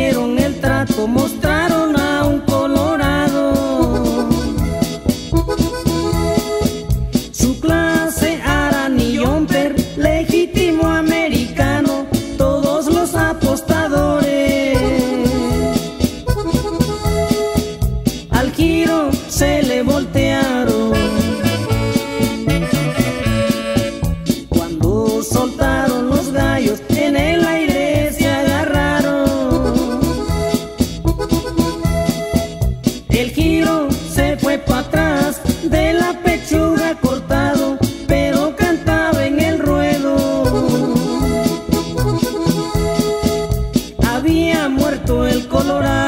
hicieron el trato, mostraron a un colorado. Su clase Arani Jumper, legítimo americano, todos los apostadores. Al giro se le voltearon. Cuando soltaron los gallos, en el aire se agarraron. El giro se fue para atrás, de la pechuga cortado, pero cantaba en el ruedo. Había muerto el colorado.